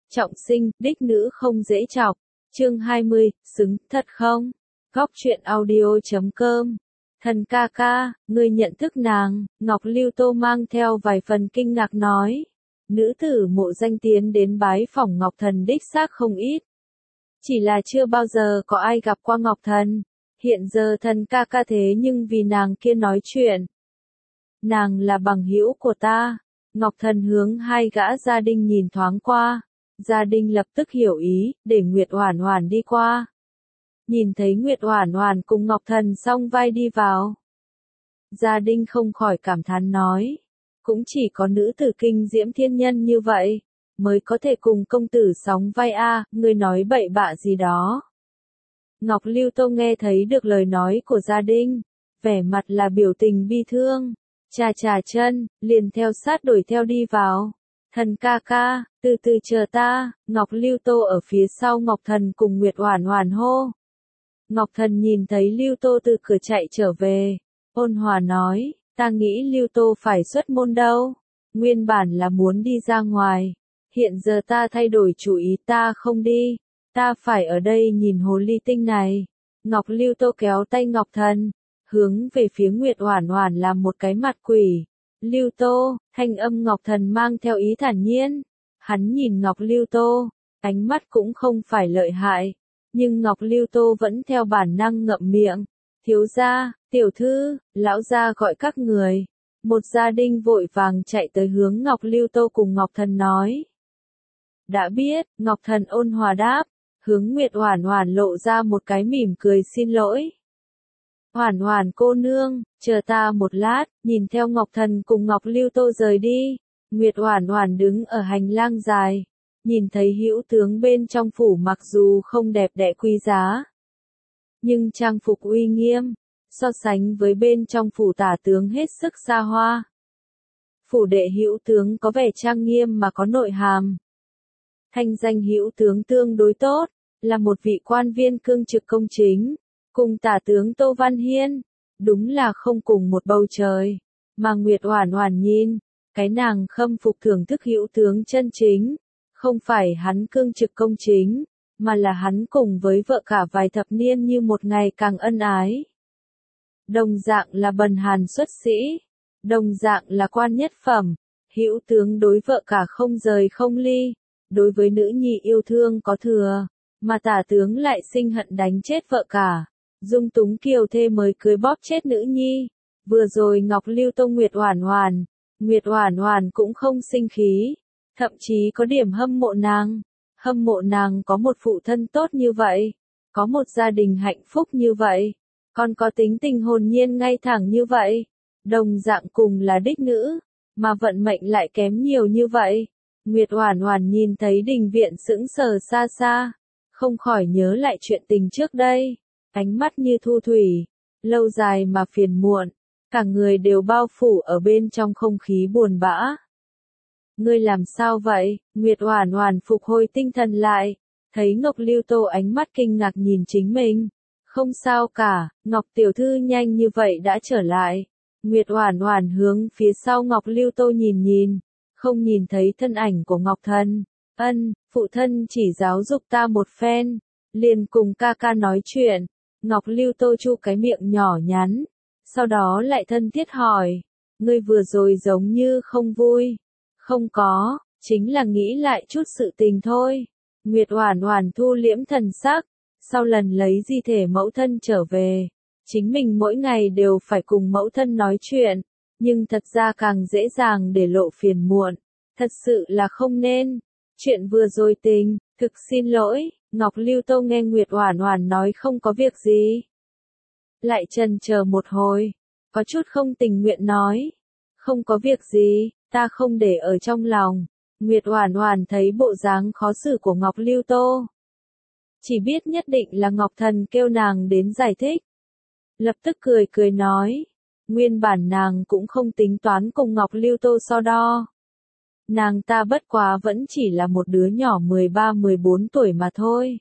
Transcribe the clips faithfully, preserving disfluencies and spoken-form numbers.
Trọng sinh, đích nữ không dễ chọc. Chương hai mươi, xứng thật không? Góc truyện audio chấm com. Thần ca ca, ngươi nhận thức nàng, Ngọc Lưu Tô mang theo vài phần kinh ngạc nói. Nữ tử mộ danh tiến đến bái phỏng Ngọc Thần đích xác không ít. Chỉ là chưa bao giờ có ai gặp qua Ngọc Thần. Hiện giờ thần ca ca thế nhưng vì nàng kia nói chuyện. Nàng là bằng hữu của ta. Ngọc Thần hướng hai gã gia đình nhìn thoáng qua. Gia đình lập tức hiểu ý, để Nguyệt Oản Oản đi qua. Nhìn thấy Nguyệt Oản Oản cùng Ngọc Thần song vai đi vào. Gia đình không khỏi cảm thán nói. Cũng chỉ có nữ tử kinh diễm thiên nhân như vậy, mới có thể cùng công tử sóng vai a, ngươi nói bậy bạ gì đó. Ngọc Lưu Tô nghe thấy được lời nói của gia đình, vẻ mặt là biểu tình bi thương, chà chà chân, liền theo sát đuổi theo đi vào. Thần ca ca, từ từ chờ ta, Ngọc Lưu Tô ở phía sau Ngọc Thần cùng Nguyệt Oản Oản hô. Ngọc Thần nhìn thấy Lưu Tô từ cửa chạy trở về, ôn hòa nói, ta nghĩ Lưu Tô phải xuất môn đâu, nguyên bản là muốn đi ra ngoài, hiện giờ ta thay đổi chủ ý, ta không đi, ta phải ở đây nhìn hồ ly tinh này. Ngọc Lưu Tô kéo tay Ngọc Thần, hướng về phía Nguyệt Oản Oản làm một cái mặt quỷ. Lưu Tô, thanh âm Ngọc Thần mang theo ý thản nhiên. Hắn nhìn Ngọc Lưu Tô, ánh mắt cũng không phải lợi hại, nhưng Ngọc Lưu Tô vẫn theo bản năng ngậm miệng. Thiếu gia, tiểu thư, lão gia gọi các người. Một gia đình vội vàng chạy tới hướng Ngọc Lưu Tô cùng Ngọc Thần nói. Đã biết, Ngọc Thần ôn hòa đáp, hướng Nguyệt Oản Oản lộ ra một cái mỉm cười xin lỗi. Oản Oản cô nương, chờ ta một lát, nhìn theo Ngọc Thần cùng Ngọc Lưu Tô rời đi. Nguyệt Oản Oản đứng ở hành lang dài, nhìn thấy hữu tướng bên trong phủ mặc dù không đẹp đẽ quý giá, nhưng trang phục uy nghiêm, so sánh với bên trong phủ tả tướng hết sức xa hoa. Phủ đệ hữu tướng có vẻ trang nghiêm mà có nội hàm. Thanh danh hữu tướng tương đối tốt, là một vị quan viên cương trực công chính, cùng tả tướng Tô Văn Hiên, đúng là không cùng một bầu trời, mà Nguyệt Oản Oản nhìn, cái nàng khâm phục thưởng thức hữu tướng chân chính, không phải hắn cương trực công chính, mà là hắn cùng với vợ cả vài thập niên như một ngày càng ân ái. Đồng dạng là bần hàn xuất sĩ, đồng dạng là quan nhất phẩm, hữu tướng đối vợ cả không rời không ly, đối với nữ nhi yêu thương có thừa, mà tả tướng lại sinh hận đánh chết vợ cả, dung túng kiều thê mới cưới bóp chết nữ nhi. Vừa rồi Ngọc Lưu Tô Nguyệt Oản Oản, Nguyệt Oản Oản cũng không sinh khí, thậm chí có điểm hâm mộ nàng, hâm mộ nàng có một phụ thân tốt như vậy, có một gia đình hạnh phúc như vậy, còn có tính tình hồn nhiên ngay thẳng như vậy, đồng dạng cùng là đích nữ, mà vận mệnh lại kém nhiều như vậy. Nguyệt Oản Oản nhìn thấy đình viện sững sờ xa xa, không khỏi nhớ lại chuyện tình trước đây, ánh mắt như thu thủy, lâu dài mà phiền muộn, cả người đều bao phủ ở bên trong không khí buồn bã. Ngươi làm sao vậy? Nguyệt Oản Oản phục hồi tinh thần lại, thấy Ngọc Lưu Tô ánh mắt kinh ngạc nhìn chính mình. Không sao cả, Ngọc tiểu thư nhanh như vậy đã trở lại. Nguyệt Oản Oản hướng phía sau Ngọc Lưu Tô nhìn nhìn, không nhìn thấy thân ảnh của Ngọc Thần. Ân, phụ thân chỉ giáo dục ta một phen, liền cùng ca ca nói chuyện. Ngọc Lưu Tô chu cái miệng nhỏ nhắn, sau đó lại thân thiết hỏi, ngươi vừa rồi giống như không vui. Không có, chính là nghĩ lại chút sự tình thôi. Nguyệt Oản Oản thu liễm thần sắc, sau lần lấy di thể mẫu thân trở về, chính mình mỗi ngày đều phải cùng mẫu thân nói chuyện, nhưng thật ra càng dễ dàng để lộ phiền muộn, thật sự là không nên. Chuyện vừa rồi tình, thực xin lỗi. Ngọc Lưu Tô nghe Nguyệt Oản Oản nói không có việc gì, lại chần chờ một hồi, có chút không tình nguyện nói, không có việc gì, ta không để ở trong lòng. Nguyệt Oản Oản thấy bộ dáng khó xử của Ngọc Lưu Tô, chỉ biết nhất định là Ngọc Thần kêu nàng đến giải thích, lập tức cười cười nói, nguyên bản nàng cũng không tính toán cùng Ngọc Lưu Tô so đo. Nàng ta bất quá vẫn chỉ là một đứa nhỏ mười ba mười bốn tuổi mà thôi.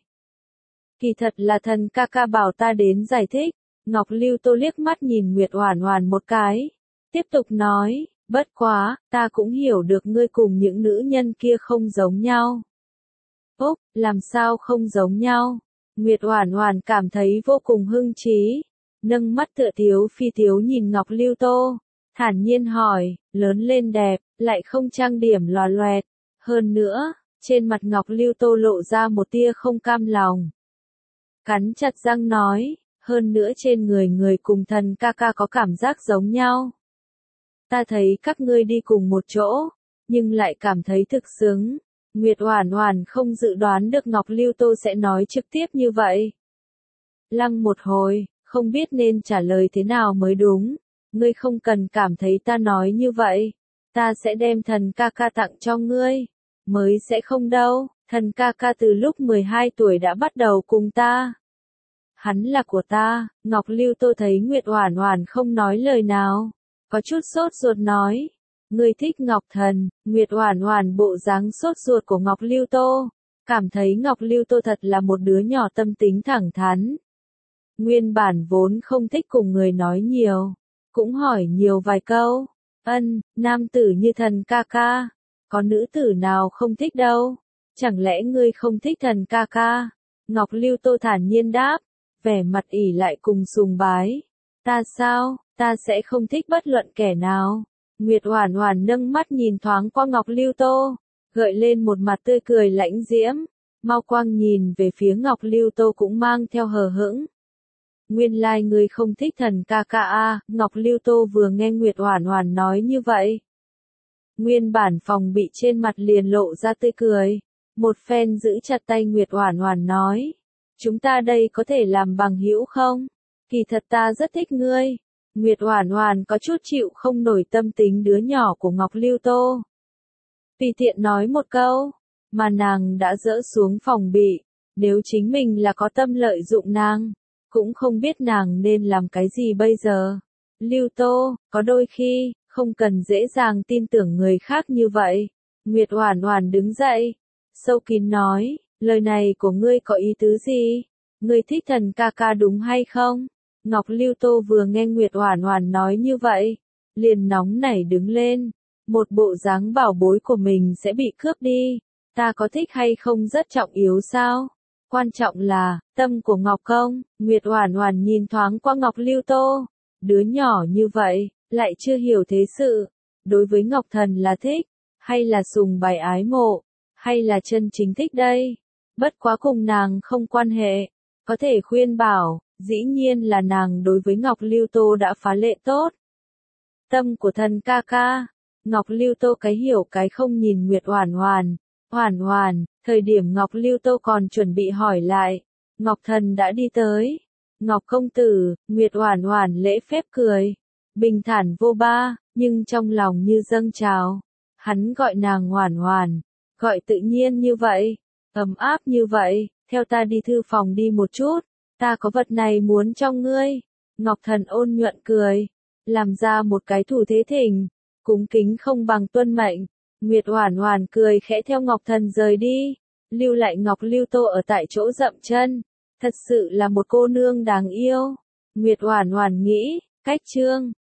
Kỳ thật là thần ca ca bảo ta đến giải thích. Ngọc Lưu Tô liếc mắt nhìn Nguyệt Oản Oản một cái, tiếp tục nói, bất quá, ta cũng hiểu được ngươi cùng những nữ nhân kia không giống nhau. Úc, làm sao không giống nhau? Nguyệt Oản Oản cảm thấy vô cùng hưng trí, nâng mắt tựa tiếu phi tiếu nhìn Ngọc Lưu Tô, thản nhiên hỏi, lớn lên đẹp, lại không trang điểm lòa loẹt, hơn nữa, trên mặt Ngọc Lưu Tô lộ ra một tia không cam lòng. Cắn chặt răng nói, hơn nữa trên người người cùng thần ca ca có cảm giác giống nhau. Ta thấy các ngươi đi cùng một chỗ, nhưng lại cảm thấy thực xứng. Nguyệt Oản Oản không dự đoán được Ngọc Lưu Tô sẽ nói trực tiếp như vậy. Lăng một hồi, không biết nên trả lời thế nào mới đúng. Ngươi không cần cảm thấy ta nói như vậy. Ta sẽ đem thần ca ca tặng cho ngươi. Mới sẽ không đâu, thần ca ca từ lúc mười hai tuổi đã bắt đầu cùng ta. Hắn là của ta. Ngọc Lưu Tô thấy Nguyệt Oản Oản không nói lời nào, có chút sốt ruột nói. Ngươi thích Ngọc Thần. Nguyệt Oản Oản bộ dáng sốt ruột của Ngọc Lưu Tô, cảm thấy Ngọc Lưu Tô thật là một đứa nhỏ tâm tính thẳng thắn. Nguyên bản vốn không thích cùng người nói nhiều, cũng hỏi nhiều vài câu. Ân, nam tử như thần ca ca, có nữ tử nào không thích đâu, chẳng lẽ ngươi không thích thần ca ca? Ngọc Lưu Tô thản nhiên đáp, vẻ mặt ỷ lại cùng sùng bái. Ta sao, ta sẽ không thích bất luận kẻ nào. Nguyệt Oản Oản nâng mắt nhìn thoáng qua Ngọc Lưu Tô, gợi lên một mặt tươi cười lãnh diễm, mau quang nhìn về phía Ngọc Lưu Tô cũng mang theo hờ hững. Nguyên lai like ngươi không thích thần ca ca a? Ngọc Lưu Tô vừa nghe Nguyệt Oản Oản nói như vậy, nguyên bản phòng bị trên mặt liền lộ ra tươi cười, một phen giữ chặt tay Nguyệt Oản Oản nói, chúng ta đây có thể làm bằng hữu không? Kỳ thật ta rất thích ngươi. Nguyệt Oản Oản có chút chịu không nổi tâm tính đứa nhỏ của Ngọc Lưu Tô. Tùy tiện nói một câu, mà nàng đã dỡ xuống phòng bị, nếu chính mình là có tâm lợi dụng nàng, cũng không biết nàng nên làm cái gì bây giờ. Lưu Tô, có đôi khi, không cần dễ dàng tin tưởng người khác như vậy. Nguyệt Oản Oản đứng dậy, sâu kín nói, lời này của ngươi có ý tứ gì? Ngươi thích thần ca ca đúng hay không? Ngọc Lưu Tô vừa nghe Nguyệt Oản Oản nói như vậy, liền nóng nảy đứng lên, một bộ dáng bảo bối của mình sẽ bị cướp đi. Ta có thích hay không rất trọng yếu sao? Quan trọng là, tâm của Ngọc Công. Nguyệt Oản Oản nhìn thoáng qua Ngọc Lưu Tô, đứa nhỏ như vậy, lại chưa hiểu thế sự. Đối với Ngọc Thần là thích, hay là sùng bái ái mộ, hay là chân chính thích đây? Bất quá cùng nàng không quan hệ, có thể khuyên bảo. Dĩ nhiên là nàng đối với Ngọc Lưu Tô đã phá lệ tốt. Tâm của thần ca ca. Ngọc Lưu Tô cái hiểu cái không nhìn Nguyệt Oản Oản. Oản Oản, thời điểm Ngọc Lưu Tô còn chuẩn bị hỏi lại, Ngọc Thần đã đi tới. Ngọc công tử. Nguyệt Oản Oản lễ phép cười, bình thản vô ba, nhưng trong lòng như dâng trào. Hắn gọi nàng Oản Oản, gọi tự nhiên như vậy, ấm áp như vậy. Theo ta đi thư phòng đi một chút. Ta có vật này muốn cho ngươi. Ngọc Thần ôn nhuận cười, làm ra một cái thủ thế thỉnh, cúng kính không bằng tuân mệnh. Nguyệt Oản Oản cười khẽ theo Ngọc Thần rời đi, lưu lại Ngọc Lưu Tô ở tại chỗ dậm chân. Thật sự là một cô nương đáng yêu. Nguyệt Oản Oản nghĩ, cách chương